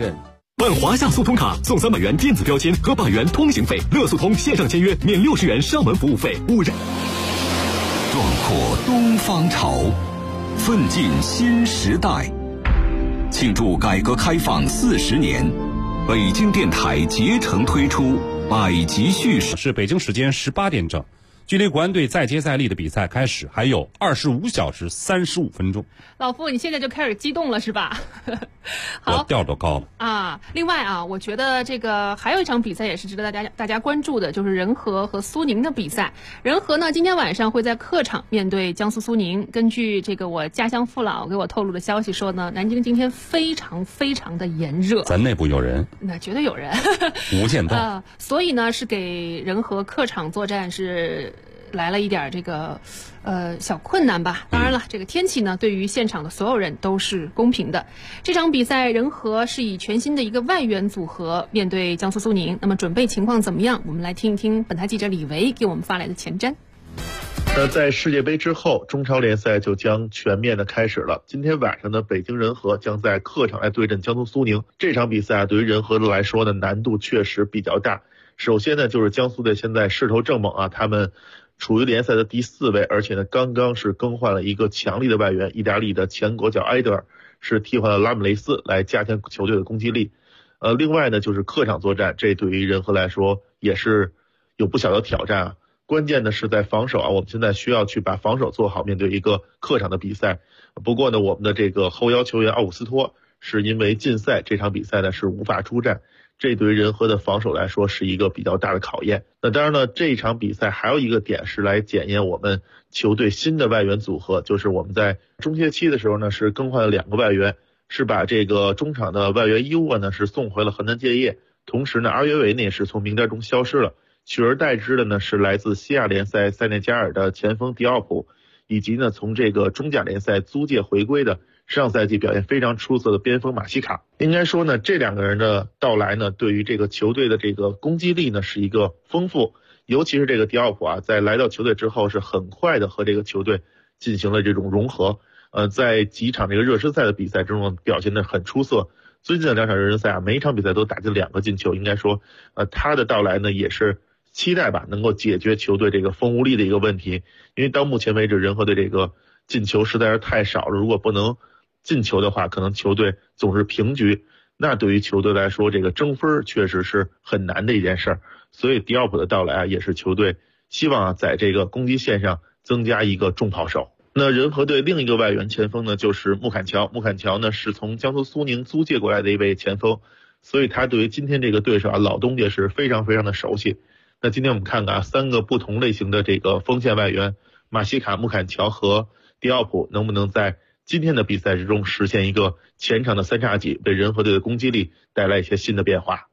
任。 办华夏速通卡送300元电子标签和100元通行费，乐速通线上签约免60元上门服务费。 壮阔东方潮，奋进新时代。庆祝改革开放40年，北京电台竭诚推出百集叙事。 是北京时间18点整，距离国安队再接再厉的比赛开始还有25小时35分钟。 老傅，你现在就开始激动了是吧？好， 我调都高了啊。另外啊，我觉得这个还有一场比赛也是值得大家关注的，就是仁和和苏宁的比赛。仁和呢，今天晚上会在客场面对江苏苏宁。根据这个我家乡父老给我透露的消息说呢，南京今天非常非常的炎热。 咱内部有人？ 那绝对有人。 无间道。 所以呢，是给仁和客场作战是来了一点这个小困难吧。当然了，这个天气呢，对于现场的所有人都是公平的。这场比赛仁和是以全新的一个外援组合面对江苏苏宁。那么准备情况怎么样？我们来听一听本台记者李维给我们发来的前瞻。 在世界杯之后，中超联赛就将全面的开始了。今天晚上呢，北京人和将在客场来对阵江苏苏宁。这场比赛对于人和来说呢，难度确实比较大。首先呢，就是江苏队现在势头正猛啊，他们处于联赛的第4位，而且呢，刚刚是更换了一个强力的外援，意大利的前国脚埃德尔是替换了拉姆雷斯来加强球队的攻击力。另外呢，就是客场作战，这对于人和来说也是有不小的挑战啊。关键的是在防守啊，我们现在需要去把防守做好，面对一个客场的比赛。不过呢，我们的这个后腰球员奥古斯托是因为禁赛，这场比赛呢是无法出战。这对于人和的防守来说是一个比较大的考验。那当然呢，这一场比赛还有一个点是来检验我们球队新的外援组合，就是我们在中歇期的时候呢是更换了2个外援，是把这个中场的外援伊沃呢是送回了河南建业，同时呢阿约维呢也是从名单中消失了，取而代之的呢是来自西亚联赛塞内加尔的前锋迪奥普，以及呢从这个中甲联赛租借回归的上赛季表现非常出色的边锋马西卡。应该说呢，这2个人的到来呢，对于这个球队的这个攻击力呢是一个丰富，尤其是这个迪奥普啊，在来到球队之后是很快的和这个球队进行了这种融合。在几场这个热身赛的比赛之中表现得很出色。最近的2场热身赛啊，每一场比赛都打进2个进球，应该说他的到来呢也是期待吧，能够解决球队这个锋无力的一个问题。因为到目前为止，人和的这个进球实在是太少了，如果不能进球的话，可能球队总是平局，那对于球队来说，这个争分确实是很难的一件事儿。所以迪奥普的到来啊，也是球队希望啊在这个攻击线上增加一个重炮手。那人和队另一个外援前锋呢，就是穆坎乔。穆坎乔呢是从江苏苏宁租借过来的一位前锋，所以他对于今天这个对手啊老东家是非常非常的熟悉。那今天我们看看啊，3个不同类型的这个锋线外援马西卡、穆坎乔和迪奥普能不能在今天的比赛之中实现一个前场的3叉戟，为人和队的攻击力带来一些新的变化。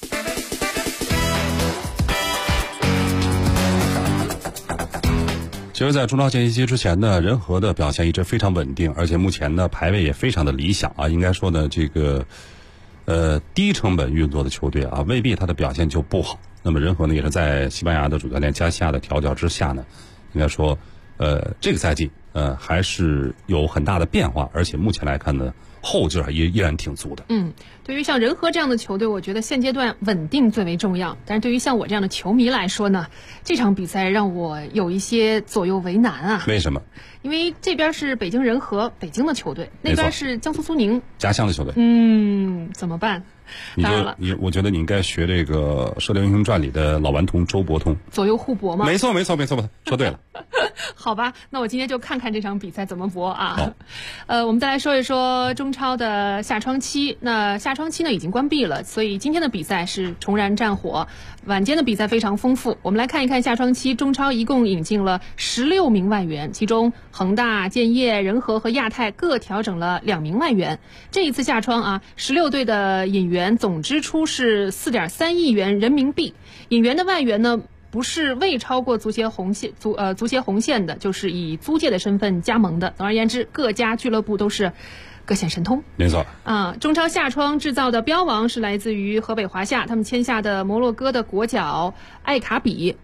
其实在中超前期之前呢，人和的表现一直非常稳定，而且目前呢排位也非常的理想啊。应该说呢，这个低成本运作的球队啊，未必他的表现就不好。那么人和呢也是在西班牙的主教练加西亚的调教之下呢，应该说这个赛季还是有很大的变化，而且目前来看呢，后劲依然挺足的。 对于像人和这样的球队，我觉得现阶段稳定最为重要。但是对于像我这样的球迷来说呢，这场比赛让我有一些左右为难啊。 为什么？ 因为这边是北京人和，北京的球队，那边是江苏苏宁， 家乡的球队。 怎么办？ 我觉得你应该学这个《射雕英雄传》里的老顽童周伯通， 左右互搏吗？ 没错，说对了。 好吧，那我今天就看看这场比赛怎么搏啊。我们再来说一说中超的夏窗期。那夏窗期呢已经关闭了，所以今天的比赛是重燃战火。晚间的比赛非常丰富，我们来看一看夏窗期中超一共引进了16名外援，其中恒大、建业、人和和亚泰各调整了2名外援。这一次夏窗啊，16队的引援总支出是4.3亿元人民币，引援的外援呢不是未超过足协红线的，就是以租借的身份加盟的。总而言之，各家俱乐部都是各显神通。 没错中超夏窗制造的标王是来自于河北华夏，他们签下的摩洛哥的国脚艾卡比。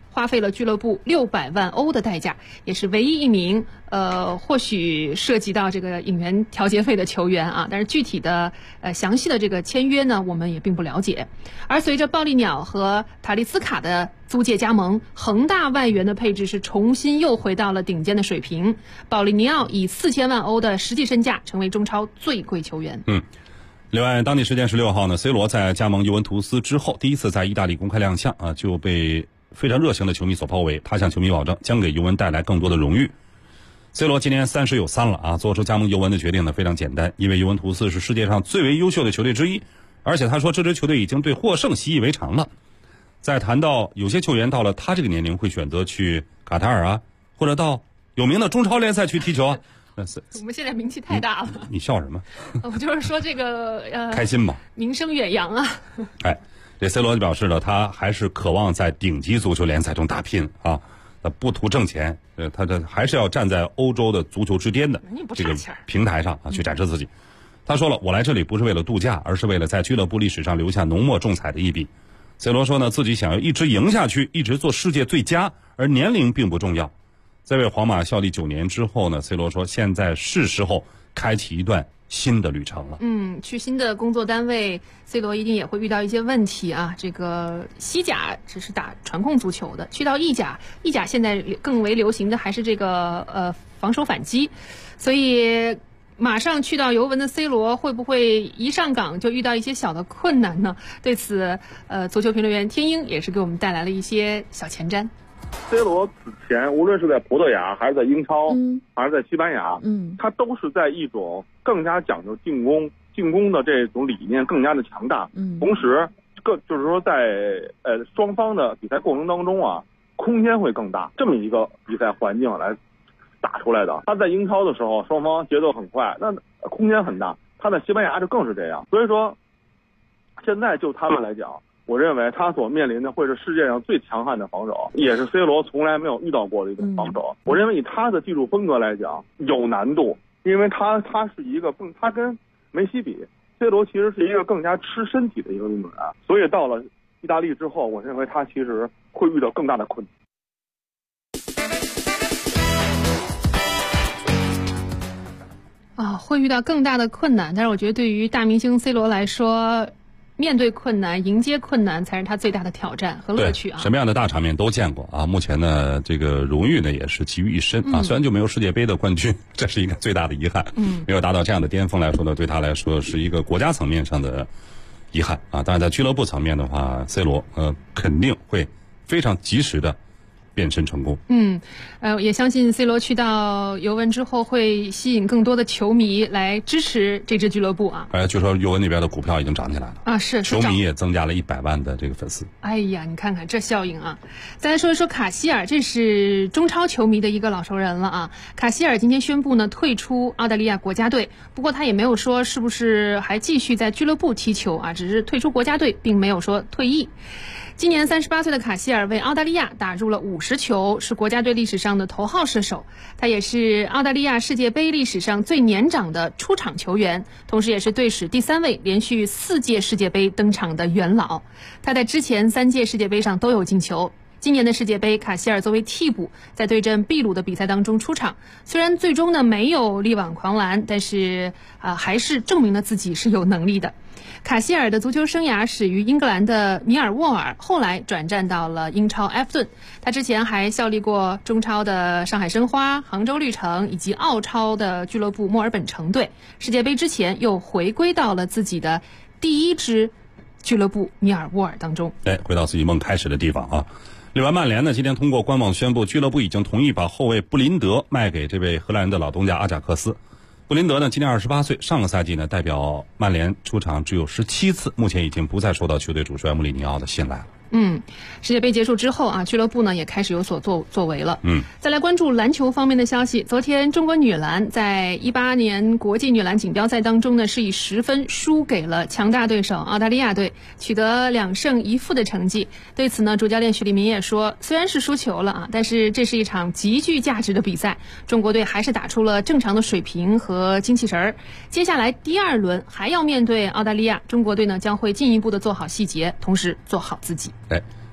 花费了俱乐部600万欧的代价，也是唯一一名或许涉及到这个引援调节费的球员啊，但是具体的详细的这个签约呢，我们也并不了解。而随着暴力鸟和塔利斯卡的租借加盟，恒大外援的配置是重新又回到了顶尖的水平。保利尼奥以4000万欧的实际身价成为中超最贵球员。 另外，当地时间16号呢 ，C 罗在加盟尤文图斯之后，第一次在意大利公开亮相啊，就被非常热情的球迷所包围。他向球迷保证，将给尤文带来更多的荣誉。C 罗今年30有3了啊，做出加盟尤文的决定呢非常简单，因为尤文图斯是世界上最为优秀的球队之一，而且他说这支球队已经对获胜习以为常了。在谈到有些球员到了他这个年龄会选择去卡塔尔啊，或者到有名的中超联赛去踢球啊。 我们现在名气太大了。 你笑什么？ 我就是说这个开心嘛， 名声远扬啊。 这 C 罗就表示了，他还是渴望在顶级足球联赛中打拼啊，不图挣钱，他还是要站在欧洲的足球之巅的这个平台上啊去展示自己。他说了，我来这里不是为了度假，而是为了在俱乐部历史上留下浓墨重彩的一笔。C 罗说呢，自己想要一直赢下去，一直做世界最佳，而年龄并不重要。在为皇马效力9年之后呢 ，C 罗说现在是时候开启一段新的旅程了。 去新的工作单位 ，C 罗一定也会遇到一些问题啊。这个西甲只是打传控足球的，去到意甲现在更为流行的还是这个防守反击，所以马上去到尤文的 C 罗会不会一上岗就遇到一些小的困难呢？对此，足球评论员天鹰也是给我们带来了一些小前瞻。 C 罗此前无论是在葡萄牙还是在英超，还是在西班牙，他都是在一种更加讲究进攻的这种理念更加的强大。同时就是说在双方的比赛过程当中啊，空间会更大，这么一个比赛环境来打出来的。他在英超的时候，双方节奏很快，那空间很大。他在西班牙就更是这样。所以说，现在就他们来讲，我认为他所面临的会是世界上最强悍的防守，也是 C 罗从来没有遇到过的一种防守。我认为以他的技术风格来讲有难度，因为他是一个他跟梅西比 ，C 罗其实是一个更加吃身体的一个运动员，所以到了意大利之后，我认为他其实会遇到更大的困难。会遇到更大的困难，但是我觉得对于大明星 C 罗来说，面对困难、迎接困难才是他最大的挑战和乐趣啊！ 什么样的大场面都见过啊！目前呢，这个荣誉呢也是集于一身啊。虽然就没有世界杯的冠军，这是一个最大的遗憾。没有达到这样的巅峰来说呢，对他来说是一个国家层面上的遗憾啊。当然，在俱乐部层面的话 ，C 罗肯定会非常及时的变身成功。 也相信 C 罗去到尤文之后会吸引更多的球迷来支持这支俱乐部啊。 据说尤文那边的股票已经涨起来了啊，是球迷也增加了100万的这个粉丝。 哎呀，你看看这效应啊！再来说一说卡希尔，这是中超球迷的一个老熟人了啊。卡希尔今天宣布呢退出澳大利亚国家队，不过他也没有说是不是还继续在俱乐部踢球啊，只是退出国家队，并没有说退役。今年38岁的卡希尔为澳大利亚打入了50球，是国家队历史上的头号射手。他也是澳大利亚世界杯历史上最年长的出场球员，同时也是队史第3位连续4届世界杯登场的元老。他在之前3届世界杯上都有进球。今年的世界杯，卡希尔作为替补在对阵秘鲁的比赛当中出场，虽然最终呢没有力挽狂澜，但是还是证明了自己是有能力的。卡希尔的足球生涯始于英格兰的米尔沃尔，后来转战到了英超埃弗顿。他之前还效力过中超的上海申花、杭州绿城以及澳超的俱乐部墨尔本城队。世界杯之前又回归到了自己的第一支俱乐部米尔沃尔当中。 回到自己梦开始的地方啊。另外，曼联呢今天通过官网宣布，俱乐部已经同意把后卫布林德卖给这位荷兰的老东家阿贾克斯。布林德呢今年28岁，上个赛季呢代表曼联出场只有17次，目前已经不再受到球队主帅穆里尼奥的信赖了。 世界杯结束之后啊，俱乐部呢也开始有所作为了。再来关注篮球方面的消息。昨天中国女篮在18年国际女篮锦标赛当中呢，是以10分输给了强大对手澳大利亚队，取得2胜1负的成绩。对此呢，主教练许利民也说，虽然是输球了啊，但是这是一场极具价值的比赛，中国队还是打出了正常的水平和精气神儿。接下来第2轮还要面对澳大利亚，中国队呢将会进一步的做好细节，同时做好自己。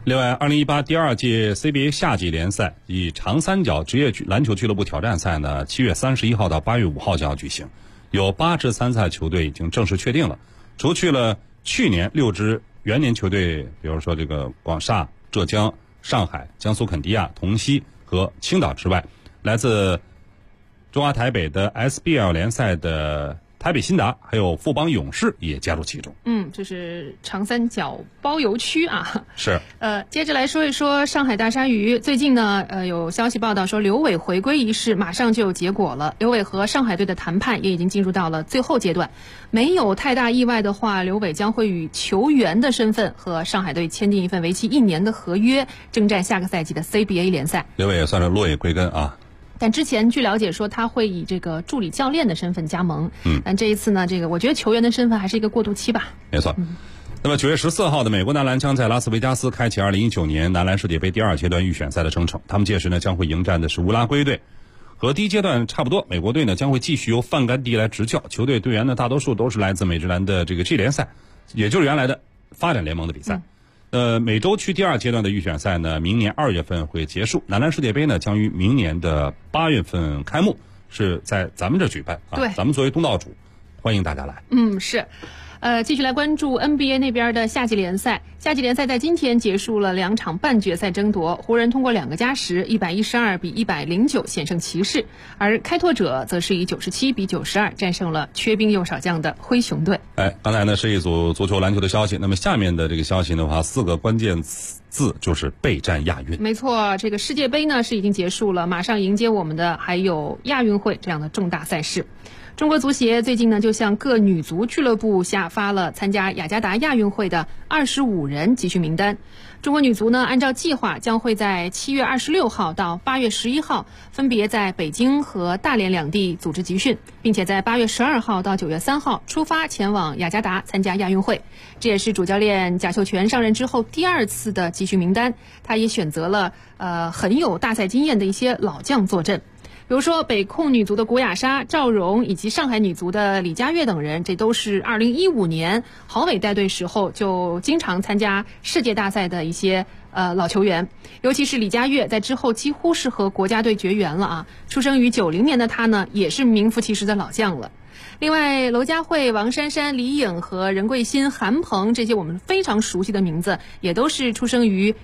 另外，2018第2届 CBA 夏季联赛以长三角职业篮球俱乐部挑战赛呢，7月31号到8月5号将要举行，有8支参赛球队已经正式确定了，除去了去年6支元年球队，比如说这个广厦、浙江、上海、江苏肯迪亚、同曦和青岛之外，来自中华台北的 SBL 联赛的台北新达还有富邦勇士也加入其中。 这是长三角包邮区啊。 是。 接着来说一说上海大鲨鱼。最近呢，有消息报道说刘伟回归一事马上就有结果了。刘伟和上海队的谈判也已经进入到了最后阶段。没有太大意外的话，刘伟将会以球员的身份和上海队签订一份为期1年的合约，征战下个赛季的 CBA 联赛。 刘伟也算是落叶归根啊。 但之前据了解说他会以这个助理教练的身份加盟，但这一次呢，这个我觉得球员的身份还是一个过渡期吧。 没错。那么9月14号的美国男篮将在拉斯维加斯开启2019年男篮世界杯第2阶段预选赛的征程，他们届时呢将会迎战的是乌拉圭队。和第一阶段差不多，美国队呢将会继续由范甘迪来执教，球队队员呢大多数都是来自美职篮的这个 G 联赛，也就是原来的发展联盟的比赛。美洲区第2阶段的预选赛呢，明年2月份会结束。男篮世界杯呢，将于明年的8月份开幕，是在咱们这举办啊。 对， 咱们作为东道主，欢迎大家来。 是。继续来关注 NBA 那边的夏季联赛。夏季联赛在今天结束了2场半决赛争夺，湖人通过2个加时，112比109险胜骑士，而开拓者则是以97比92战胜了缺兵又少将的灰熊队。 刚才呢是一组足球篮球的消息，那么下面的这个消息的话，4个关键字就是备战亚运。 没错，这个世界杯呢是已经结束了，马上迎接我们的还有亚运会这样的重大赛事。中国足协最近呢就向各女足俱乐部下发了参加雅加达亚运会的25人集训名单。中国女足呢按照计划将会在7月26号到8月11号分别在北京和大连两地组织集训，并且在8月12号到9月3号出发前往雅加达参加亚运会。这也是主教练贾秀全上任之后第2次的集训名单，他也选择了很有大赛经验的一些老将坐镇。比如说北控女足的古雅莎、赵蓉以及上海女足的李佳悦等人，这都是2015年郝伟带队时候就经常参加世界大赛的一些老球员。尤其是李佳悦在之后几乎是和国家队绝缘了啊。出生于90年的她呢，也是名副其实的老将了。另外，娄佳慧、王珊珊、李颖和任桂欣、韩鹏这些我们非常熟悉的名字，也都是出生于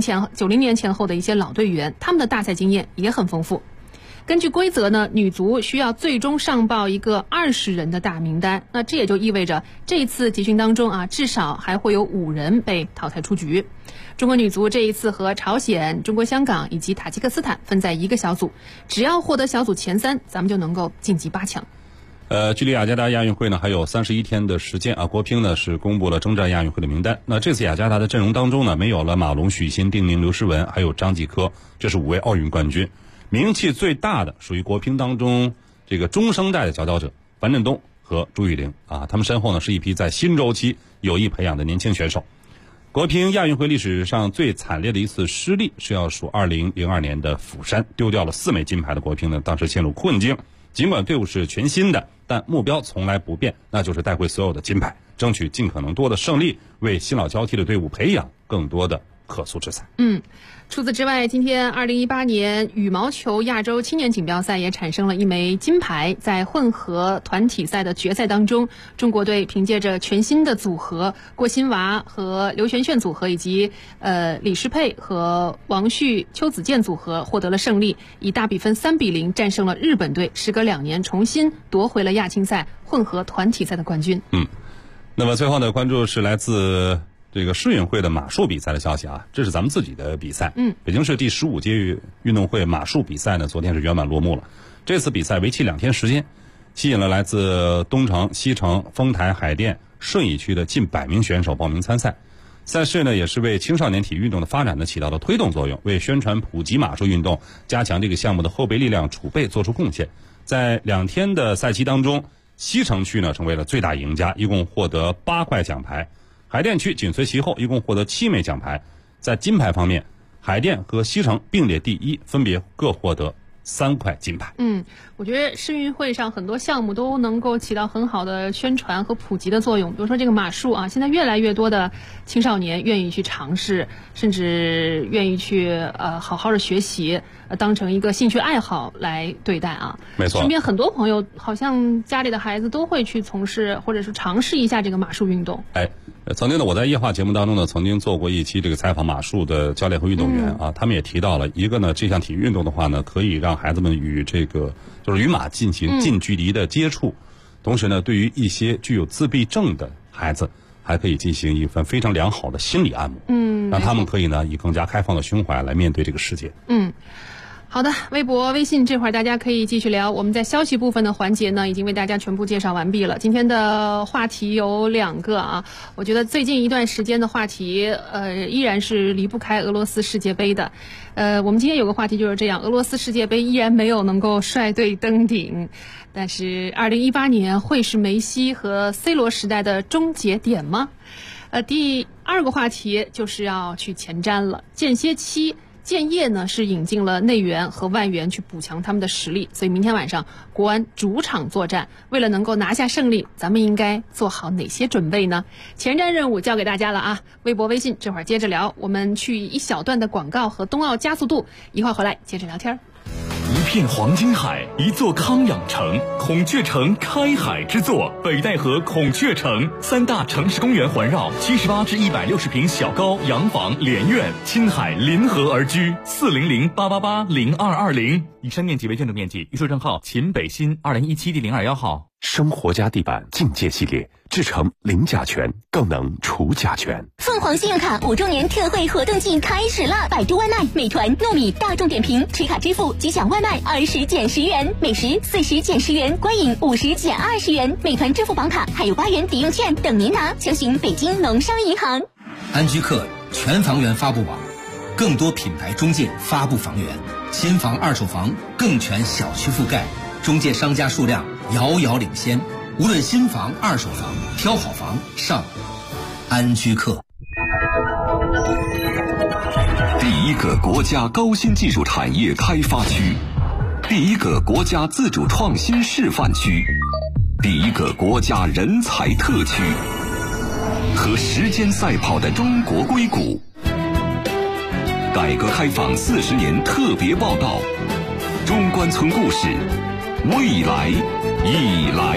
90年前后的一些老队员，他们的大赛经验也很丰富。根据规则呢，女足需要最终上报一个20人的大名单，那这也就意味着这次集训当中啊，至少还会有5人被淘汰出局。中国女足这一次和朝鲜、中国香港以及塔吉克斯坦分在一个小组，只要获得小组前3，咱们就能够晋级8强。 距离雅加达亚运会呢还有31天的时间啊。国乒呢是公布了征战亚运会的名单。那这次雅加达的阵容当中呢，没有了马龙、许昕、丁宁、刘诗雯，还有张继科，这是5位奥运冠军。名气最大的属于国乒当中这个中生代的佼佼者樊振东和朱雨玲啊，他们身后呢是一批在新周期有意培养的年轻选手。国乒亚运会历史上最惨烈的一次失利是要数2002年的釜山，丢掉了4枚金牌的国乒呢，当时陷入困境。尽管队伍是全新的，但目标从来不变，那就是带回所有的金牌，争取尽可能多的胜利，为新老交替的队伍培养更多的可塑之才。 除此之外，今天2018年羽毛球亚洲青年锦标赛也产生了1枚金牌。在混合团体赛的决赛当中，中国队凭借着全新的组合郭欣娃和刘璇璇组合，以及李诗佩和王旭、邱子健组合获得了胜利，以大比分3比0战胜了日本队，时隔2年重新夺回了亚青赛混合团体赛的冠军。 那么最后呢，关注是来自这个世运会的马术比赛的消息啊，这是咱们自己的比赛。北京市第15届运动会马术比赛呢，昨天是圆满落幕了。这次比赛为期2天时间，吸引了来自东城、西城、丰台、海淀、顺义区的近100名选手报名参赛。赛事呢，也是为青少年体育运动的发展呢起到了推动作用，为宣传普及马术运动、加强这个项目的后备力量储备做出贡献。在2天的赛期当中，西城区呢成为了最大赢家，一共获得8块奖牌。海淀区紧随其后，一共获得7枚奖牌。在金牌方面，海淀和西城并列第1，分别各获得 3块金牌。 我觉得世运会上很多项目都能够起到很好的宣传和普及的作用。比如说这个马术啊，现在越来越多的青少年愿意去尝试，甚至愿意去好好的学习，当成一个兴趣爱好来对待啊。 没错。 身边很多朋友好像家里的孩子都会去从事或者是尝试一下这个马术运动。 曾经呢，我在夜话节目当中呢，曾经做过一期这个采访马术的教练和运动员啊，他们也提到了一个呢，这项体育运动的话呢，可以让孩子们与这个就是与马进行近距离的接触，同时呢，对于一些具有自闭症的孩子，还可以进行一份非常良好的心理按摩，让他们可以呢以更加开放的胸怀来面对这个世界。 好的，微博、微信这会儿大家可以继续聊。我们在消息部分的环节呢，已经为大家全部介绍完毕了。今天的话题有2个啊，我觉得最近一段时间的话题，依然是离不开俄罗斯世界杯的。我们今天有个话题就是这样，俄罗斯世界杯依然没有能够率队登顶，但是2018年会是梅西和 C 罗时代的终结点吗？第2个话题就是要去前瞻了，间歇期。建业呢是引进了内援和外援去补强他们的实力，所以明天晚上国安主场作战，为了能够拿下胜利，咱们应该做好哪些准备呢？前瞻任务交给大家了啊！微博、微信这会儿接着聊，我们去一小段的广告和冬奥加速度，一会儿回来接着聊天。 一片黄金海，一座康养城，孔雀城开海之作，北戴河孔雀城，3大城市公园环绕，78至160平小高洋房连院，亲海临河而居，400-888-0220。以上面积为建筑面积，预售证号秦北新2017第021号。 生活家地板境界系列，制成零甲醛，更能除甲醛。 凤凰信用卡5周年特惠活动季开始了！百度外卖、美团、糯米、大众点评持卡支付即享外卖20减10元，美食40减10元，观影50减20元。美团支付宝卡还有8元抵用券等您拿，详询北京农商银行。 安居客全房源发布网，更多品牌中介发布房源，新房、二手房更全小区覆盖，中介商家数量遥遥领先。无论新房、二手房，挑好房上安居客。 第1个国家高新技术产业开发区，第1个国家自主创新示范区，第1个国家人才特区，和时间赛跑的中国硅谷。改革开放40年特别报道，中关村故事，未来已来。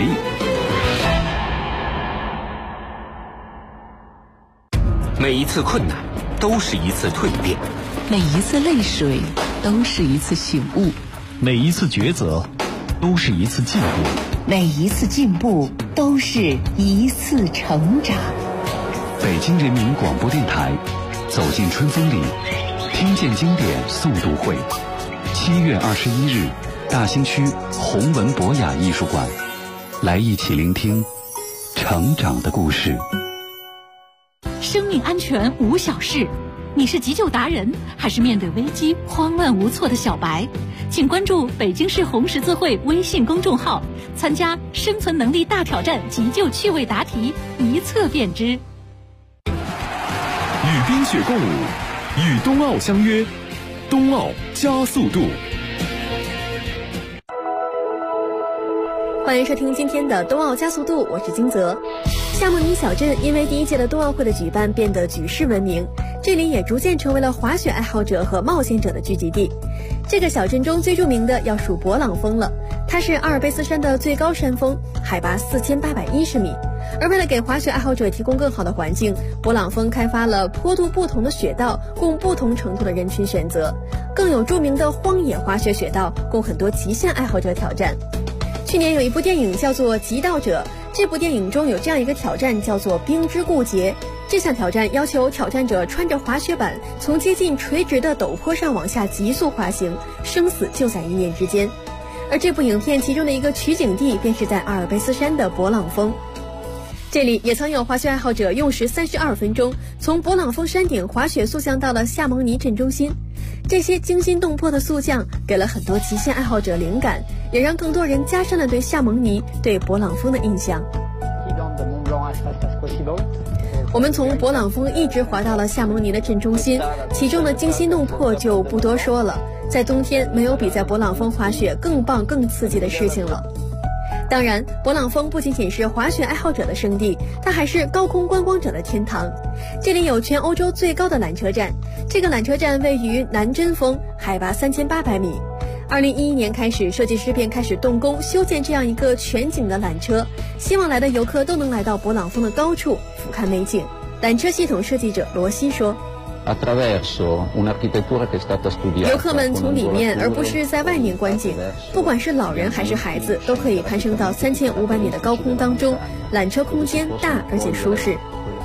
每一次困难都是一次蜕变， 每一次泪水都是一次醒悟， 每一次抉择都是一次进步， 每一次进步都是一次成长。 北京人民广播电台，走进春风里，听见经典诵读会，7月21日，大兴区弘文博雅艺术馆，来一起聆听成长的故事。 生命安全无小事，你是急救达人，还是面对危机慌乱无措的小白？请关注北京市红十字会微信公众号，参加生存能力大挑战急救趣味答题，一测便知。 与冰雪共舞，与冬奥相约，冬奥加速度。 欢迎收听今天的冬奥加速度，我是金泽。夏梦尼小镇因为第1届的冬奥会的举办变得举世闻名，这里也逐渐成为了滑雪爱好者和冒险者的聚集地。这个小镇中最著名的要数勃朗峰了，它是阿尔卑斯山的最高山峰，海拔4810米。而为了给滑雪爱好者提供更好的环境，勃朗峰开发了坡度不同的雪道，供不同程度的人群选择，更有著名的荒野滑雪雪道，供很多极限爱好者挑战。去年有一部电影叫做《极道者》，这部电影中有这样一个挑战叫做冰之固结。这项挑战要求挑战者穿着滑雪板从接近垂直的陡坡上往下急速滑行，生死就在一念之间。而这部影片其中的一个取景地便是在阿尔卑斯山的勃朗峰，这里也曾有滑雪爱好者用时32分钟从勃朗峰山顶滑雪速降到了夏蒙尼镇中心。这些惊心动魄的速降给了很多极限爱好者灵感，也让更多人加深了对夏蒙尼、对勃朗峰的印象。我们从勃朗峰一直滑到了夏蒙尼的镇中心，其中的惊心动魄就不多说了。 在冬天没有比在勃朗峰滑雪更棒更刺激的事情了。当然，勃朗峰不仅仅是滑雪爱好者的圣地，它还是高空观光者的天堂。这里有全欧洲最高的缆车站，这个缆车站位于南针峰，海拔3800米。2011年开始，设计师便开始动工修建这样一个全景的缆车，希望来的游客都能来到勃朗峰的高处俯瞰美景。缆车系统设计者罗西说，游客们从里面而不是在外面观景，不管是老人还是孩子，都可以攀升到3500米的高空当中。缆车空间大而且舒适。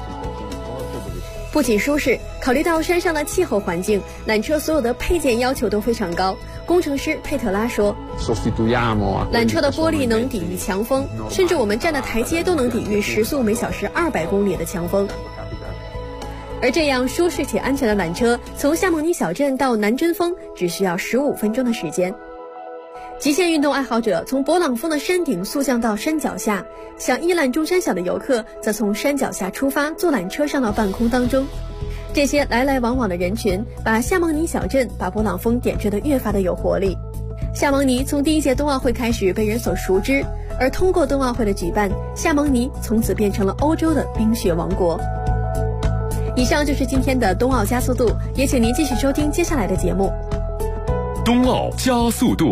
不仅舒适，考虑到山上的气候环境，缆车所有的配件要求都非常高。工程师佩特拉说，缆车的玻璃能抵御强风，甚至我们站的台阶都能抵御时速每小时200公里的强风。而这样舒适且安全的缆车，从夏蒙尼小镇到南针峰只需要15分钟的时间。极限运动爱好者从勃朗峰的山顶速降到山脚下，想一览众山小的游客则从山脚下出发，坐缆车上到半空当中。这些来来往往的人群，把夏蒙尼小镇把勃朗峰点缀得越发的有活力。夏蒙尼从第一届冬奥会开始被人所熟知，而通过冬奥会的举办，夏蒙尼从此变成了欧洲的冰雪王国。以上就是今天的冬奥加速度，也请您继续收听接下来的节目。 冬奥加速度。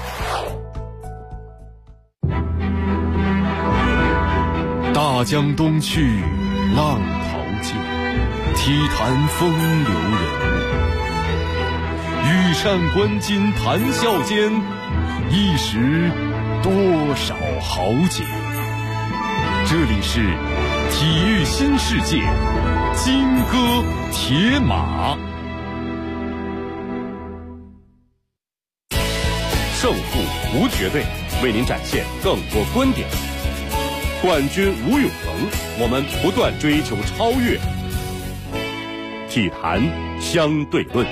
大江东去，浪淘尽，体坛风流人物。羽扇纶巾谈笑间，一时多少豪杰。这里是体育新世界，金戈铁马。胜负无绝对，为您展现更多观点。冠军无永恒，我们不断追求超越。体坛相对论。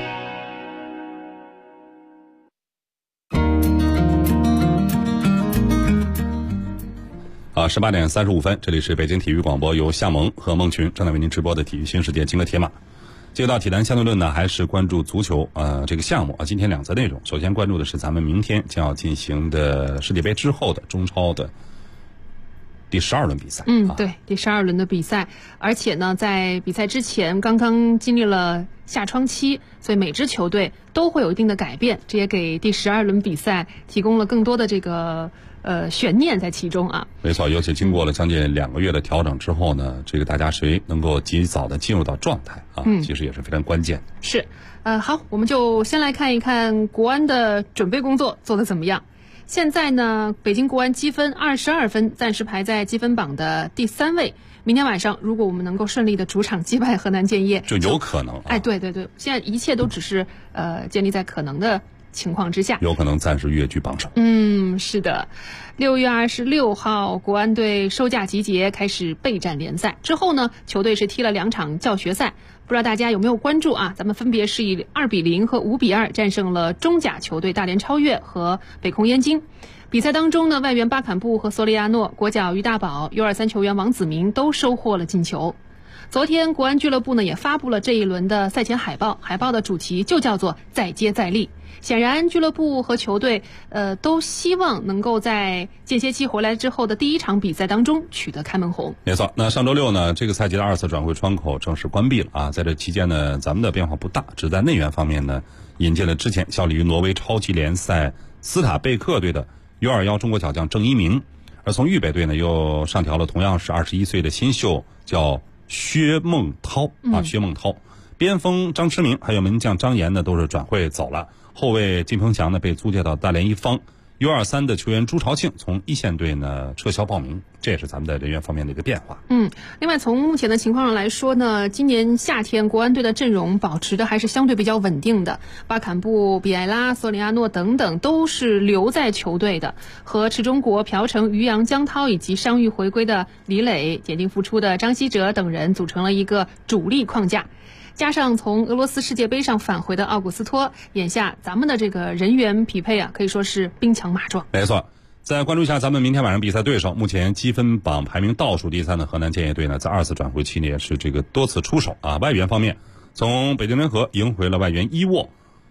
18点35分，这里是北京体育广播，由夏萌和孟群正在为您直播的体育新世界金戈铁马。接到体坛相对论呢，还是关注足球这个项目啊。今天2则内容，首先关注的是咱们明天将要进行的世界杯之后的中超的第12轮比赛。 对，第12轮的比赛，而且呢，在比赛之前刚刚经历了夏窗期，所以每支球队都会有一定的改变，这也给第12轮比赛提供了更多的这个悬念在其中啊。 没错，尤其经过了将近2个月的调整之后呢，这个大家谁能够及早的进入到状态啊，其实也是非常关键。 是，好，我们就先来看一看国安的准备工作做得怎么样。现在呢，北京国安积分22分，暂时排在积分榜的第3位。明天晚上，如果我们能够顺利的主场击败河南建业， 就有可能。 对，现在一切都只是建立在可能的情况之下， 有可能暂时跃居榜首。 是的。6月26号，国安队收假集结，开始备战联赛。之后呢，球队是踢了2场教学赛，不知道大家有没有关注啊？咱们分别是以2-0和5-2战胜了中甲球队大连超越和北控燕京。比赛当中呢，外援巴坎布和索里亚诺、国脚于大宝、U23球员王子明都收获了进球。昨天国安俱乐部呢也发布了这一轮的赛前海报，海报的主题就叫做再接再厉。显然俱乐部和球队都希望能够在间歇期回来之后的第1场比赛当中取得开门红。 没错，那上周六呢，这个赛季的2次转会窗口正式关闭了啊。在这期间呢，咱们的变化不大，只在内援方面呢引进了之前效力于挪威超级联赛斯塔贝克队的U21中国小将郑一鸣，而从预备队呢又上调了同样是21岁的新秀叫薛梦涛薛梦涛。边锋张驰明还有门将张岩呢都是转会走了，后卫金鹏翔呢被租借到大连一方。U23的球员朱朝庆从一线队呢撤销报名，这也是咱们的人员方面的一个变化。 另外从目前的情况上来说呢，今年夏天国安队的阵容保持的还是相对比较稳定的，巴坎布、比埃拉、索里亚诺等等都是留在球队的，和池忠国、朴成、于洋、江涛以及伤愈回归的李磊、解禁复出的张稀哲等人组成了一个主力框架。加上从俄罗斯世界杯上返回的奥古斯托，眼下咱们的这个人员匹配啊，可以说是兵强马壮。 没错，再关注一下咱们明天晚上比赛对手，目前积分榜排名倒数第3的河南建业队呢，在2次转会期呢也是这个多次出手啊。外援方面，从北京人和赢回了外援伊沃，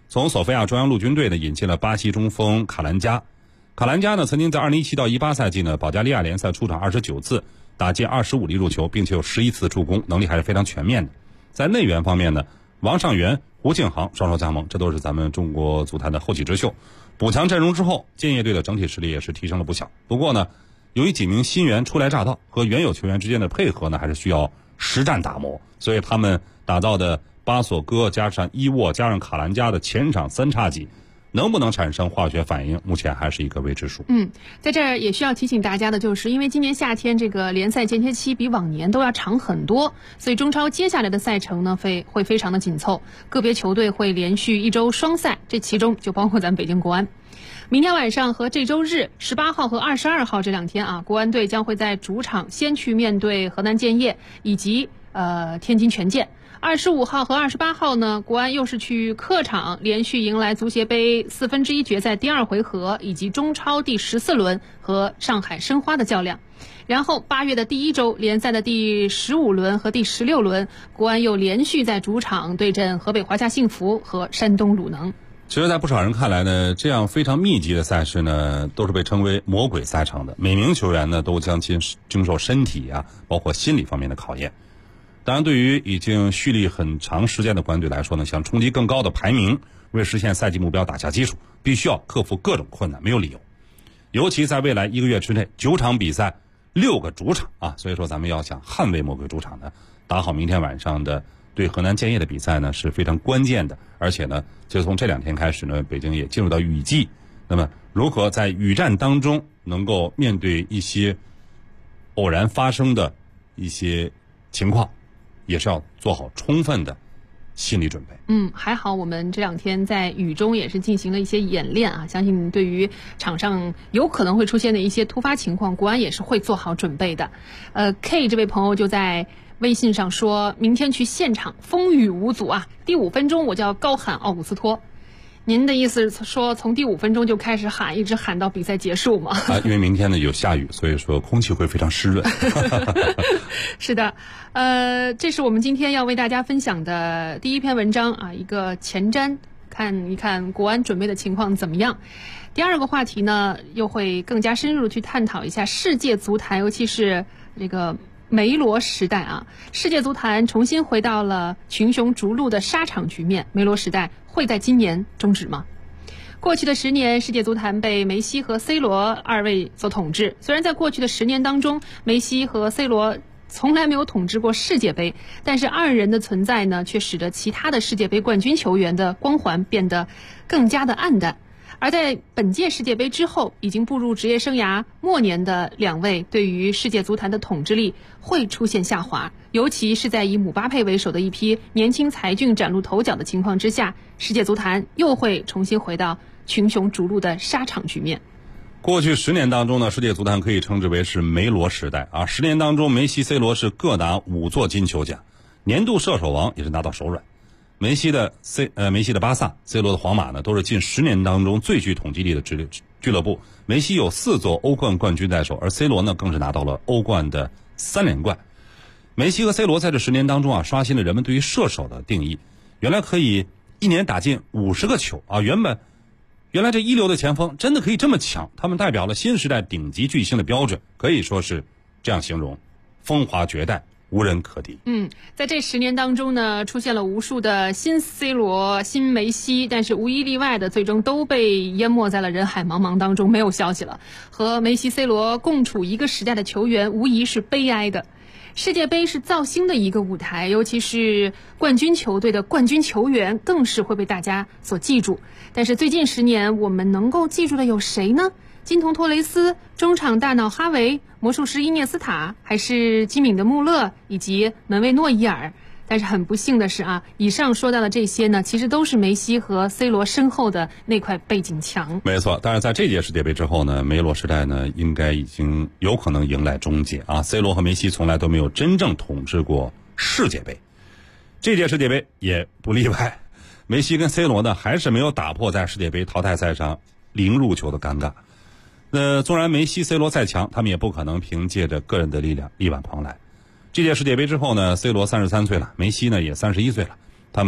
从索菲亚中央陆军队呢引进了巴西中锋卡兰加。卡兰加呢曾经在2017到18赛季呢保加利亚联赛出场29次，打进25粒入球，并且有11次助攻，能力还是非常全面的。在内援方面呢，王上源、胡庆航双双加盟，这都是咱们中国足坛的后起之秀。补强阵容之后，建业队的整体实力也是提升了不小。不过呢，由于几名新援初来乍到，和原有球员之间的配合呢，还是需要实战打磨，所以他们打造的巴索戈加上伊沃加上卡兰加的前场三叉戟，能不能产生化学反应，目前还是一个未知数。 在这儿也需要提醒大家的就是，因为今年夏天这个联赛间歇期比往年都要长很多，所以中超接下来的赛程呢会非常的紧凑，个别球队会连续1周双赛，这其中就包括咱们北京国安。明天晚上和这周日18号和22号这2天啊，国安队将会在主场先去面对河南建业以及天津权健。25号和28号呢，国安又是去客场连续迎来足协杯1/4决赛第2回合以及中超第14轮和上海申花的较量。然后8月的第1周联赛的第15轮和第16轮，国安又连续在主场对阵河北华夏幸福和山东鲁能。 其实在不少人看来呢，这样非常密集的赛事呢，都是被称为魔鬼赛程的，每名球员呢都将经受身体啊包括心理方面的考验。当然，对于已经蓄力很长时间的国安队来说呢，想冲击更高的排名，为实现赛季目标打下基础，必须要克服各种困难，没有理由。尤其在未来1个月之内，9场比赛，6个主场啊，所以说咱们要想捍卫魔鬼主场呢，打好明天晚上的对河南建业的比赛呢是非常关键的。而且呢，就从这2天开始呢，北京也进入到雨季，那么如何在雨战当中能够面对一些偶然发生的一些情况，也是要做好充分的心理准备。 还好我们这2天在雨中也是进行了一些演练啊，相信对于场上有可能会出现的一些突发情况，国安也是会做好准备的。K 这位朋友就在微信上说，明天去现场风雨无阻啊，第5分钟我就要高喊奥古斯托。您的意思是说从第5分钟就开始喊，一直喊到比赛结束吗？ 因为明天呢有下雨，所以说空气会非常湿润。 是的，这是我们今天要为大家分享的第1篇文章啊，一个前瞻，看一看国安准备的情况怎么样。第2个话题呢，又会更加深入去探讨一下世界足坛，尤其是这个梅罗时代啊，世界足坛重新回到了群雄逐鹿的沙场局面，梅罗时代会在今年终止吗？过去的10年，世界足坛被梅西和 C 罗2位所统治。虽然在过去的10年当中，梅西和 C 罗从来没有统治过世界杯，但是2人的存在呢，却使得其他的世界杯冠军球员的光环变得更加的暗淡。而在本届世界杯之后，已经步入职业生涯末年的2位，对于世界足坛的统治力会出现下滑，尤其是在以姆巴佩为首的一批年轻才俊崭露头角的情况之下，世界足坛又会重新回到群雄逐鹿的沙场局面。 过去10年当中呢，世界足坛可以称之为是梅罗时代啊。10年当中，梅西、C 罗是各拿5座金球奖，年度射手王也是拿到手软。梅西的巴萨、C 罗的皇马呢，都是近10年当中最具统计力的俱乐部。梅西有4座欧冠冠军在手，而 C 罗呢更是拿到了欧冠的3连冠。梅西和 C 罗在这10年当中啊，刷新了人们对于射手的定义。原来可以1年打进50个球啊！原来这一流的前锋真的可以这么强，他们代表了新时代顶级巨星的标准，可以说是这样形容：风华绝代，无人可敌。 在这10年当中呢，出现了无数的新 C 罗、新梅西，但是无一例外的最终都被淹没在了人海茫茫当中，没有消息了。和梅西、C 罗共处一个时代的球员，无疑是悲哀的。世界杯是造星的一个舞台，尤其是冠军球队的冠军球员更是会被大家所记住。但是最近10年，我们能够记住的有谁呢？金童托雷斯、中场大脑哈维、魔术师伊涅斯塔，还是机敏的穆勒以及门卫诺伊尔？但是很不幸的是啊，以上说到的这些呢，其实都是梅西和 C 罗身后的那块背景墙。 没错，但是在这届世界杯之后呢，梅罗时代呢，应该已经有可能迎来终结啊。C 罗和梅西从来都没有真正统治过世界杯，这届世界杯也不例外。梅西跟 C 罗呢，还是没有打破在世界杯淘汰赛上0入球的尴尬。纵然梅西、C 罗再强，他们也不可能凭借着个人的力量力挽狂澜。这届世界杯之后呢， C 罗33岁了，梅西呢也31岁了，他们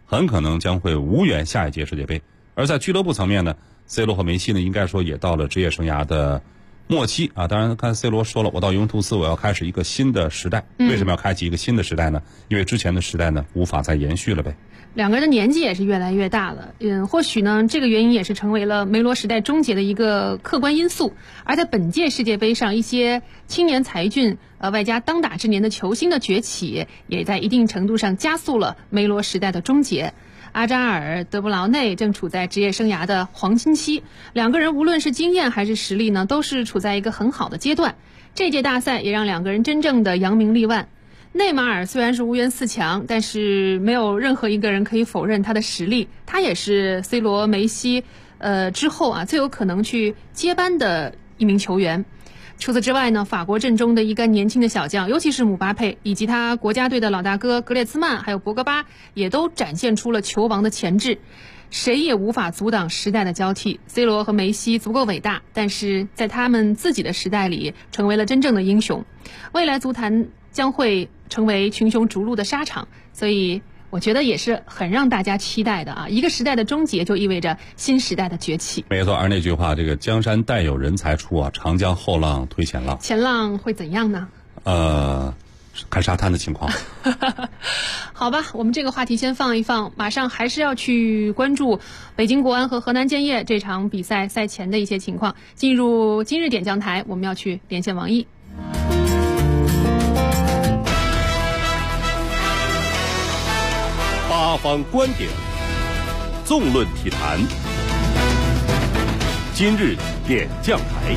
很可能将会无缘下一届世界杯。而在俱乐部层面呢 ，C 罗和梅西呢，应该说也到了职业生涯的末期啊。当然，看 C 罗说了，我到尤文图斯我要开始一个新的时代。为什么要开启一个新的时代呢？因为之前的时代呢无法再延续了呗。 两个人的年纪也是越来越大了，或许呢，这个原因也是成为了梅罗时代终结的一个客观因素。而在本届世界杯上，一些青年才俊，外加当打之年的球星的崛起，也在一定程度上加速了梅罗时代的终结。阿扎尔、德布劳内正处在职业生涯的黄金期，两个人无论是经验还是实力呢，都是处在一个很好的阶段。这届大赛也让两个人真正的扬名立万。内马尔虽然是无缘4强，但是没有任何一个人可以否认他的实力，他也是 C 罗、梅西之后啊最有可能去接班的一名球员。除此之外呢，法国阵中的一个年轻的小将，尤其是姆巴佩以及他国家队的老大哥格列兹曼还有博格巴，也都展现出了球王的潜质，谁也无法阻挡时代的交替。 C 罗和梅西足够伟大，但是在他们自己的时代里成为了真正的英雄。未来足坛将会成为群雄逐鹿的沙场，所以我觉得也是很让大家期待的啊！一个时代的终结就意味着新时代的崛起。 没错，而那句话，这个江山代有人才出啊，长江后浪推前浪。 前浪会怎样呢？ 看沙滩的情况。 好吧，我们这个话题先放一放，马上还是要去关注北京国安和河南建业这场比赛赛前的一些情况。进入今日点将台，我们要去连线王毅。 八方观点，纵论体坛。今日点将台。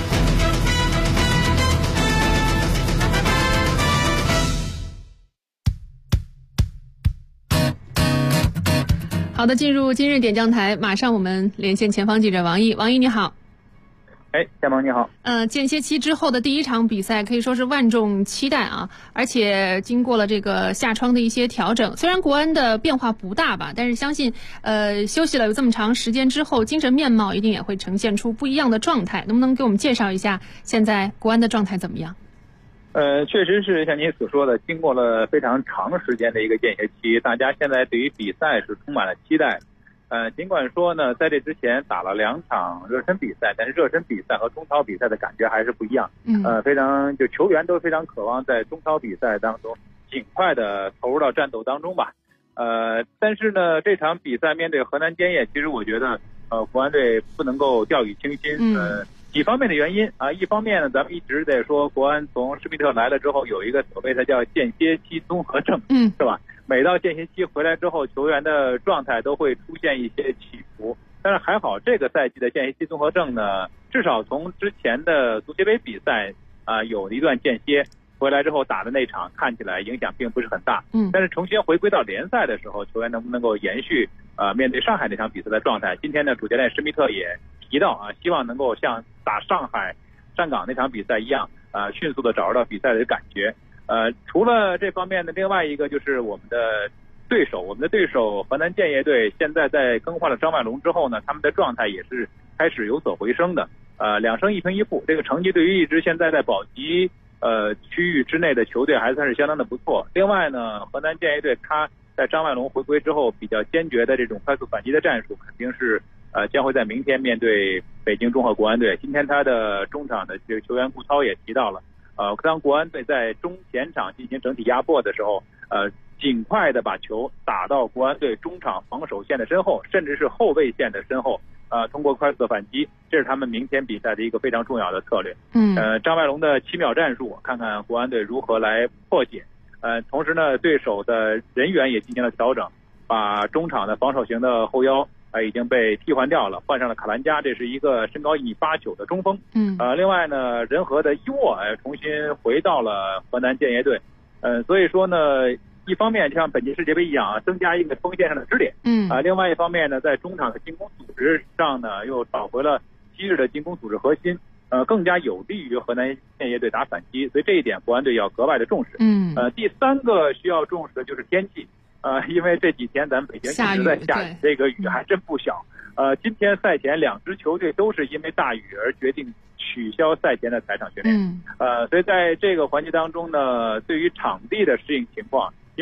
好的，进入今日点将台，马上我们连线前方记者王毅。王毅你好。 夏萌你好。 间歇期之后的第一场比赛可以说是万众期待啊，而且经过了这个夏窗的一些调整，虽然国安的变化不大吧，但是相信休息了有这么长时间之后，精神面貌一定也会呈现出不一样的状态。能不能给我们介绍一下现在国安的状态怎么样？ 确实是像您所说的，经过了非常长时间的一个间歇期，大家现在对于比赛是充满了期待。尽管说呢，在这之前打了2场热身比赛，但是热身比赛和中超比赛的感觉还是不一样。非常就球员都非常渴望在中超比赛当中尽快的投入到战斗当中吧。但是呢，这场比赛面对河南建业，其实我觉得国安队不能够掉以轻心。几方面的原因啊，一方面呢，咱们一直在说国安从施密特来了之后有一个所谓的叫间歇期综合症，是吧？每到间歇期回来之后，球员的状态都会出现一些起伏。但是还好，这个赛季的间歇期综合症呢，至少从之前的足协杯比赛有一段间歇，回来之后打的那场看起来影响并不是很大。但是重新回归到联赛的时候，球员能不能够延续面对上海那场比赛的状态？今天呢，主教练施密特也提到希望能够像打上海上港那场比赛一样迅速的找到比赛的感觉。除了这方面的，另外一个就是我们的对手河南建业队现在在更换了张外龙之后呢，他们的状态也是开始有所回升的。2胜1平1负，这个成绩对于一支现在在保级区域之内的球队还算是相当的不错。另外呢，河南建业队他在张外龙回归之后比较坚决的这种快速反击的战术，肯定是将会在明天面对北京中赫国安队。今天他的中场的这个球员顾涛也提到了，当国安队在中前场进行整体压迫的时候，尽快的把球打到国安队中场防守线的身后，甚至是后卫线的身后，通过快速的反击，这是他们明天比赛的一个非常重要的策略。张外龙的7秒战术，看看国安队如何来破解。同时呢，对手的人员也进行了调整，把中场的防守型的后腰已经被替换掉了，换上了卡兰加，这是一个身高1.89的中锋。另外呢，仁和的伊沃重新回到了河南建业队。所以说呢，一方面像本届世界杯一样增加一个锋线上的支点。另外一方面呢，在中场的进攻组织上呢，又找回了昔日的进攻组织核心，更加有利于河南建业队打反击。所以这一点国安队要格外的重视。第三个需要重视的就是天气。因为这几天咱们北京一直在下雨，这个雨还真不小。今天赛前2支球队都是因为大雨而决定取消赛前的踩场训练。所以在这个环节当中呢，对于场地的适应情况，因为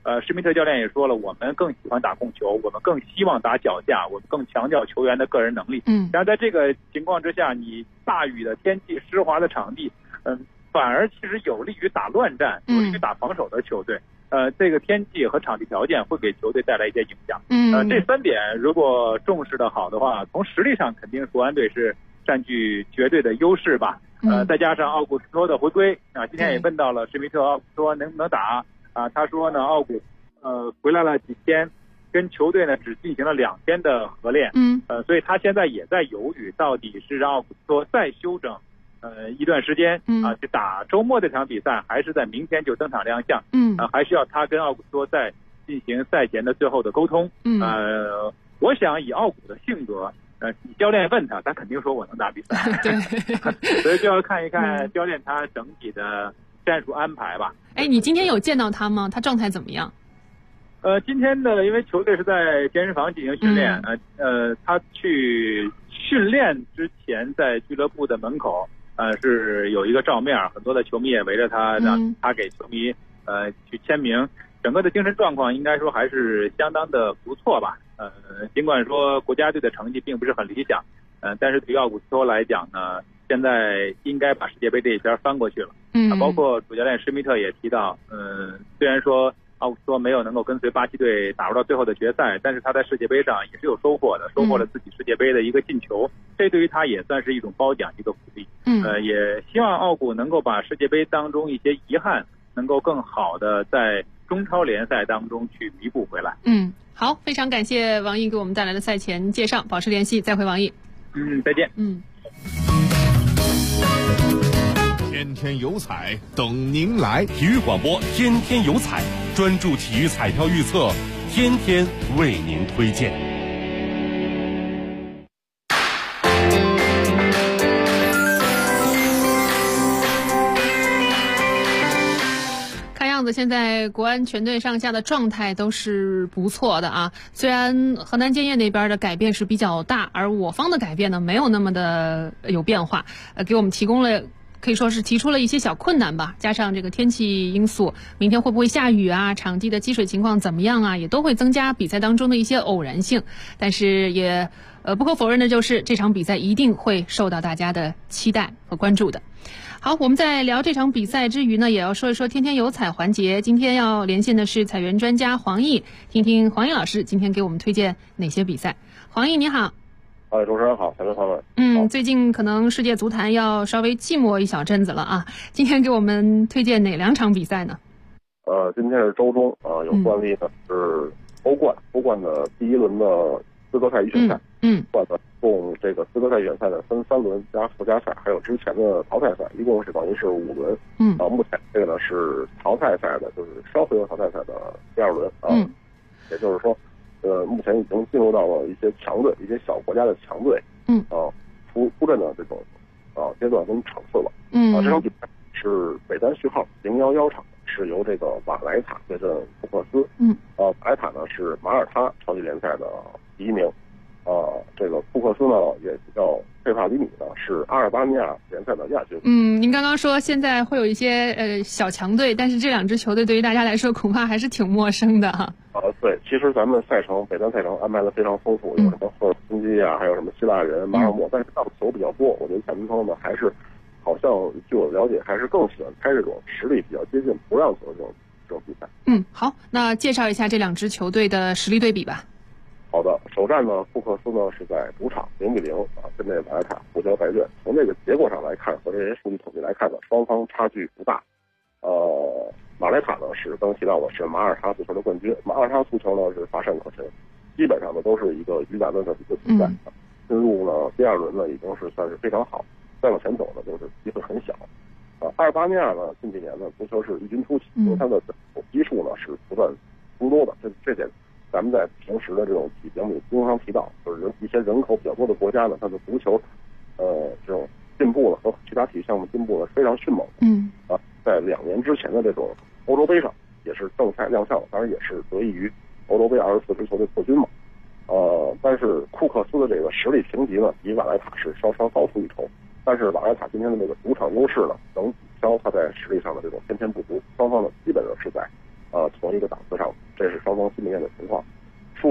施密特教练也说了，我们更喜欢打控球，我们更希望打脚下，我们更强调球员的个人能力。然后在这个情况之下，你大雨的天气、湿滑的场地，反而其实有利于打乱战、有利于打防守的球队。这个天气和场地条件会给球队带来一些影响。这3点如果重视的好的话，从实力上肯定国安队是占据绝对的优势吧。再加上奥古斯托的回归啊，今天也问到了施密特，奥古斯托能不能打啊？他说呢，奥古回来了几天，跟球队呢只进行了2天的合练。所以他现在也在犹豫，到底是让奥古斯托再休整一段时间啊，去打周末这场比赛，还是在明天就登场亮相？还需要他跟奥古斯托再进行赛前的最后的沟通。我想以奥古的性格，教练问他肯定说我能打比赛。对，所以就要看一看教练他整体的战术安排吧。 你今天有见到他吗？他状态怎么样？ 今天呢，因为球队是在健身房进行训练，他去训练之前在俱乐部的门口。是有一个照面，很多的球迷也围着他，让他给球迷去签名。整个的精神状况应该说还是相当的不错吧。尽管说国家队的成绩并不是很理想，但是对于奥古斯托来讲呢，现在应该把世界杯这一边翻过去了。包括主教练施密特也提到，虽然说奥古斯托没有能够跟随巴西队打入到最后的决赛，但是他在世界杯上也是有收获的，收获了自己世界杯的一个进球，这对于他也算是一种褒奖，一个鼓励。也希望奥古能够把世界杯当中一些遗憾能够更好的在中超联赛当中去弥补回来。 好，非常感谢王毅给我们带来的赛前介绍，保持联系，再会王毅。 再见。 天天有彩等您来， 体育广播天天有彩，专注体育彩票预测，天天为您推荐。 现在国安全队上下的状态都是不错的啊，虽然河南建业那边的改变是比较大，而我方的改变呢没有那么的有变化，给我们提供了可以说是提出了一些小困难吧，加上这个天气因素，明天会不会下雨啊，场地的积水情况怎么样啊，也都会增加比赛当中的一些偶然性，但是也不可否认的就是这场比赛一定会受到大家的期待和关注的。好，我们在聊这场比赛之余呢，也要说一说天天有彩环节。今天要连线的是彩员专家黄奕，听听黄奕老师今天给我们推荐哪些比赛。黄奕你好。 主持人好，彩员朋友们。 最近可能世界足坛要稍微寂寞一小阵子了啊，今天给我们推荐哪2场比赛呢？ 今天是周中啊，有惯例的是欧冠的第1轮的资格赛预选赛。共这个资格赛预选赛的分3轮加附加赛，还有之前的淘汰赛，一共是等于是5轮。目前这个呢是淘汰赛的，就是双回合淘汰赛的第2轮啊。也就是说，目前已经进入到了一些强队、一些小国家的强队，出阵的这种阶段跟场次了。这场比赛是北单序号011场，是由这个瓦莱塔对阵布克斯。瓦莱塔呢是马耳他超级联赛的第1名。这个布克斯呢也叫佩帕里米呢，是阿尔巴尼亚联赛的亚军。 您刚刚说现在会有一些小强队，但是这2支球队对于大家来说恐怕还是挺陌生的哈。 对，其实咱们赛程北单赛程安排的非常丰富，有什么赫尔辛基啊，还有什么希腊人、马尔默，但是档球比较多。我觉得彩民朋友们还是好像据我了解，还是更喜欢开这种实力比较接近不让球的这种比赛。 好，那介绍一下这2支球队的实力对比吧。 好的，首战呢，布克斯呢是在主场0-0针对瓦莱塔互交白卷。从这个结果上来看和这些数据统计来看呢，双方差距不大。瓦莱塔呢是刚提到的是马耳他足球的冠军，马耳他足球呢是乏善可陈，基本上呢都是一个鱼腩的一个比赛。进入呢第2轮呢已经是算是非常好，再往前走呢就是机会很小。阿尔巴尼亚呢近几年呢足球是异军突起，因为它的基数呢是不断增多的，这点咱们在平时的这种体育节目里经常提到，就是一些人口比较多的国家呢，它的足球，这种进步了和其他体育项目进步了非常迅猛。在2年之前的这种欧洲杯上也是正赛亮相，当然也是得益于欧洲杯24支球队破军嘛。但是库克斯的这个实力评级呢，比瓦莱塔是稍稍高出一筹。但是瓦莱塔今天的这个主场优势呢，能抵消他在实力上的这种先天不足。双方呢基本上是在同一个档次上。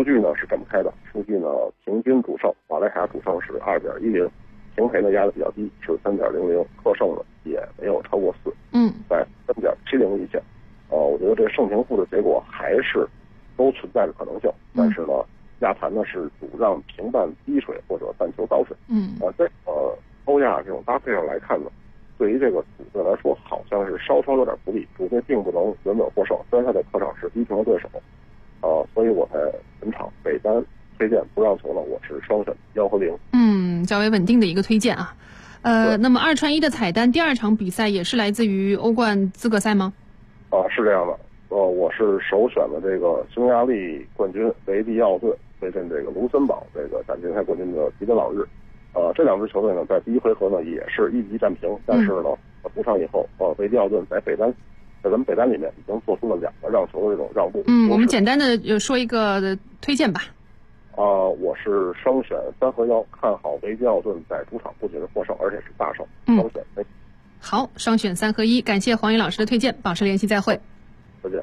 据呢是这么开的，数据呢平均主胜，马来卡主胜是2.10，平赔呢压的比较低，是3.00，客胜呢也没有超过4，在3.70以下。我觉得这胜平负的结果还是都存在着可能性，但是呢，亚盘呢是主让平半低水或者半球高水。在欧亚这种搭配上来看呢，对于这个主队来说，好像是稍稍有点不利，主队并不能稳稳获胜，虽然他在客场是低平的对手，所以我在本场北单推荐不让球呢，我是双选1和0。 较为稳定的一个推荐啊。那么2串1的彩单，第2场比赛也是来自于欧冠资格赛吗？ 是这样的。我是首选的这个匈牙利冠军维蒂奥队对阵这个卢森堡这个奖金赛冠军的吉德朗日。这两支球队呢，在第一回合呢也是1比1战平，但是呢，补场以后，维蒂奥顿在咱们北单里面已经做出了2个让球的这种让步。 我们简单的说一个推荐吧。 我是双选3和1，看好维蒂奥顿在主场不仅是获胜，而且是大胜。双选。 好，双选3和1，感谢黄宇老师的推荐，保持联系，再会。 再见。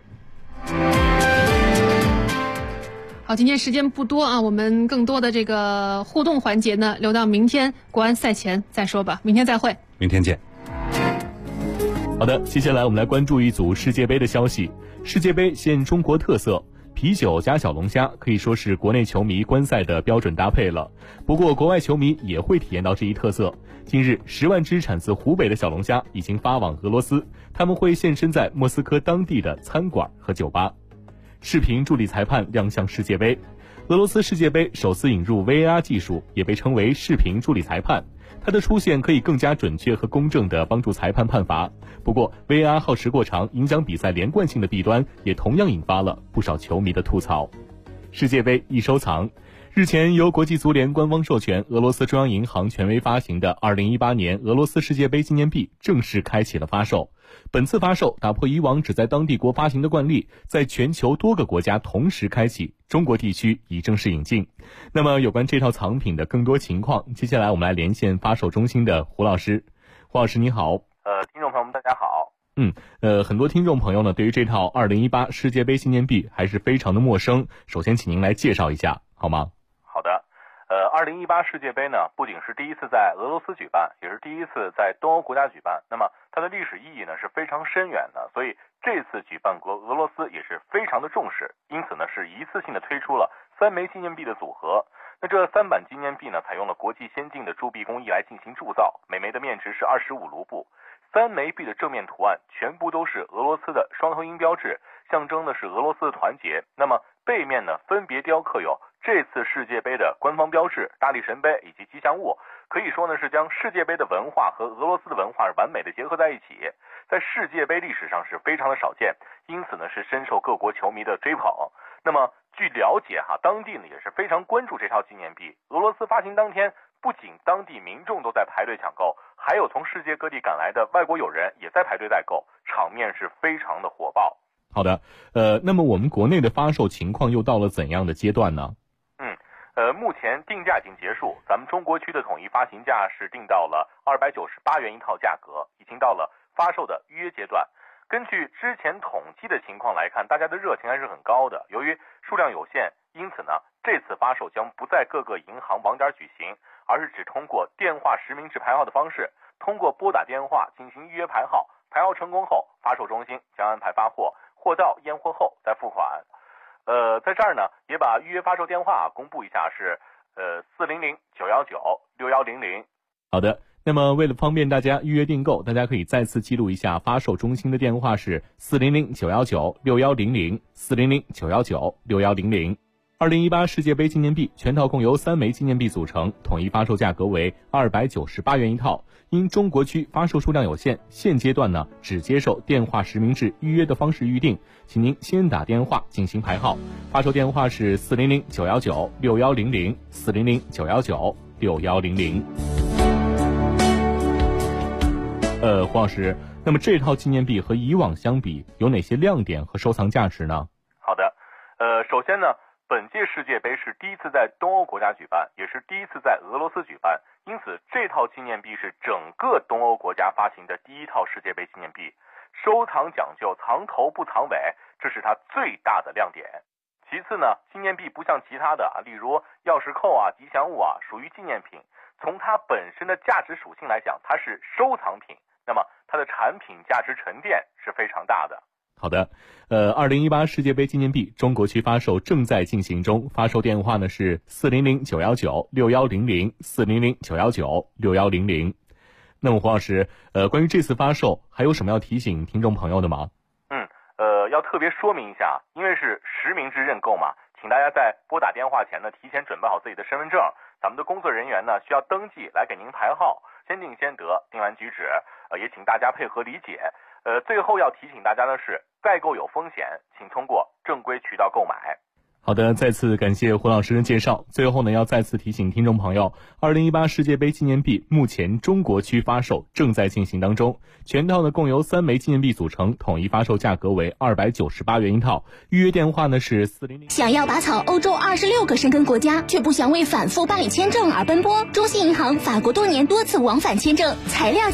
好，今天时间不多啊，我们更多的这个互动环节呢，留到明天国安赛前再说吧。明天再会， 明天见。 好的，接下来我们来关注一组世界杯的消息。世界杯现中国特色，啤酒加小龙虾可以说是国内球迷观赛的标准搭配了。不过国外球迷也会体验到这一特色。近日10万只产自湖北的小龙虾已经发往俄罗斯，他们会现身在莫斯科当地的餐馆和酒吧。视频助理裁判亮相世界杯。俄罗斯世界杯首次引入 VAR 技术，也被称为视频助理裁判。它的出现可以更加准确和公正地帮助裁判判罚。不过 VAR 耗时过长，影响比赛连贯性的弊端也同样引发了不少球迷的吐槽。世界杯易收藏。日前，由国际足联官方授权，俄罗斯中央银行权威发行的2018年俄罗斯世界杯纪念币正式开启了发售。本次发售打破以往只在当地国发行的惯例，在全球多个国家同时开启，中国地区已正式引进。那么有关这套藏品的更多情况，接下来我们来连线发售中心的胡老师。胡老师你好。 听众朋友们大家好。 很多听众朋友呢对于这套2018世界杯纪念币还是非常的陌生，首先请您来介绍一下好吗？ 好的。2018世界杯呢，不仅是第一次在俄罗斯举办，也是第一次在东欧国家举办。那么它的历史意义呢是非常深远的，所以这次举办国俄罗斯也是非常的重视，因此呢是一次性的推出了3枚纪念币的组合。那这3版纪念币呢，采用了国际先进的铸币工艺来进行铸造，每枚的面值是25卢布。3枚币的正面图案全部都是俄罗斯的双头鹰标志，象征的是俄罗斯的团结。那么背面呢，分别雕刻有这次世界杯的官方标志、大力神杯以及吉祥物，可以说呢是将世界杯的文化和俄罗斯的文化完美的结合在一起，在世界杯历史上是非常的少见，因此呢是深受各国球迷的追捧。那么据了解当地呢也是非常关注这套纪念币。俄罗斯发行当天，不仅当地民众都在排队抢购，还有从世界各地赶来的外国友人也在排队代购，场面是非常的火爆。 好的，那么我们国内的发售情况又到了怎样的阶段呢？ 目前定价已经结束，咱们中国区的统一发行价是定到了298元一套价格，已经到了发售的预约阶段。根据之前统计的情况来看，大家的热情还是很高的。由于数量有限，因此呢，这次发售将不在各个银行网点举行，而是只通过电话实名制排号的方式，通过拨打电话进行预约排号，排号成功后，发售中心将安排发货，货到验货后再付款。在这儿呢，也把预约发售电话公布一下，是400-919-6100。 好的，那么为了方便大家预约订购，大家可以再次记录一下发售中心的电话是400-919-6100 400-919-6100。2018世界杯纪念币全套共由3枚纪念币组成，统一发售价格为298元一套。因中国区发售数量有限，现阶段呢只接受电话实名制预约的方式预定，请您先打电话进行排号。发售电话是400-919-6100 400-919-6100。胡老师，那么这套纪念币和以往相比有哪些亮点和收藏价值呢？ 好的，首先呢，本届世界杯是第一次在东欧国家举办，也是第一次在俄罗斯举办，因此这套纪念币是整个东欧国家发行的第一套世界杯纪念币。收藏讲究藏头不藏尾，这是它最大的亮点。 其次呢，纪念币不像其他的例如钥匙扣啊、吉祥物啊，属于纪念品。从它本身的价值属性来讲，它是收藏品，那么它的产品价值沉淀是非常大的。 好的，2018世界杯纪念币中国区发售正在进行中，发售电话呢是400-919-6100 400-919-6100。那么胡老师，关于这次发售还有什么要提醒听众朋友的吗？ 要特别说明一下，因为是实名制认购嘛，请大家在拨打电话前呢，提前准备好自己的身份证，咱们的工作人员呢需要登记来给您排号，先定先得，定完举止，也请大家配合理解。最后要提醒大家的是，代购有风险，请通过正规渠道购买。 好的，再次感谢胡老师的介绍。最后呢，要再次提醒听众朋友，2018世界杯纪念币目前中国区发售正在进行当中，全套呢共由3枚纪念币组成，统一发售价格为298元一套，预约电话呢是400。 想要拔草欧洲26个申根国家，却不想为反复办理签证而奔波，中信银行法国多年多次往返签证材料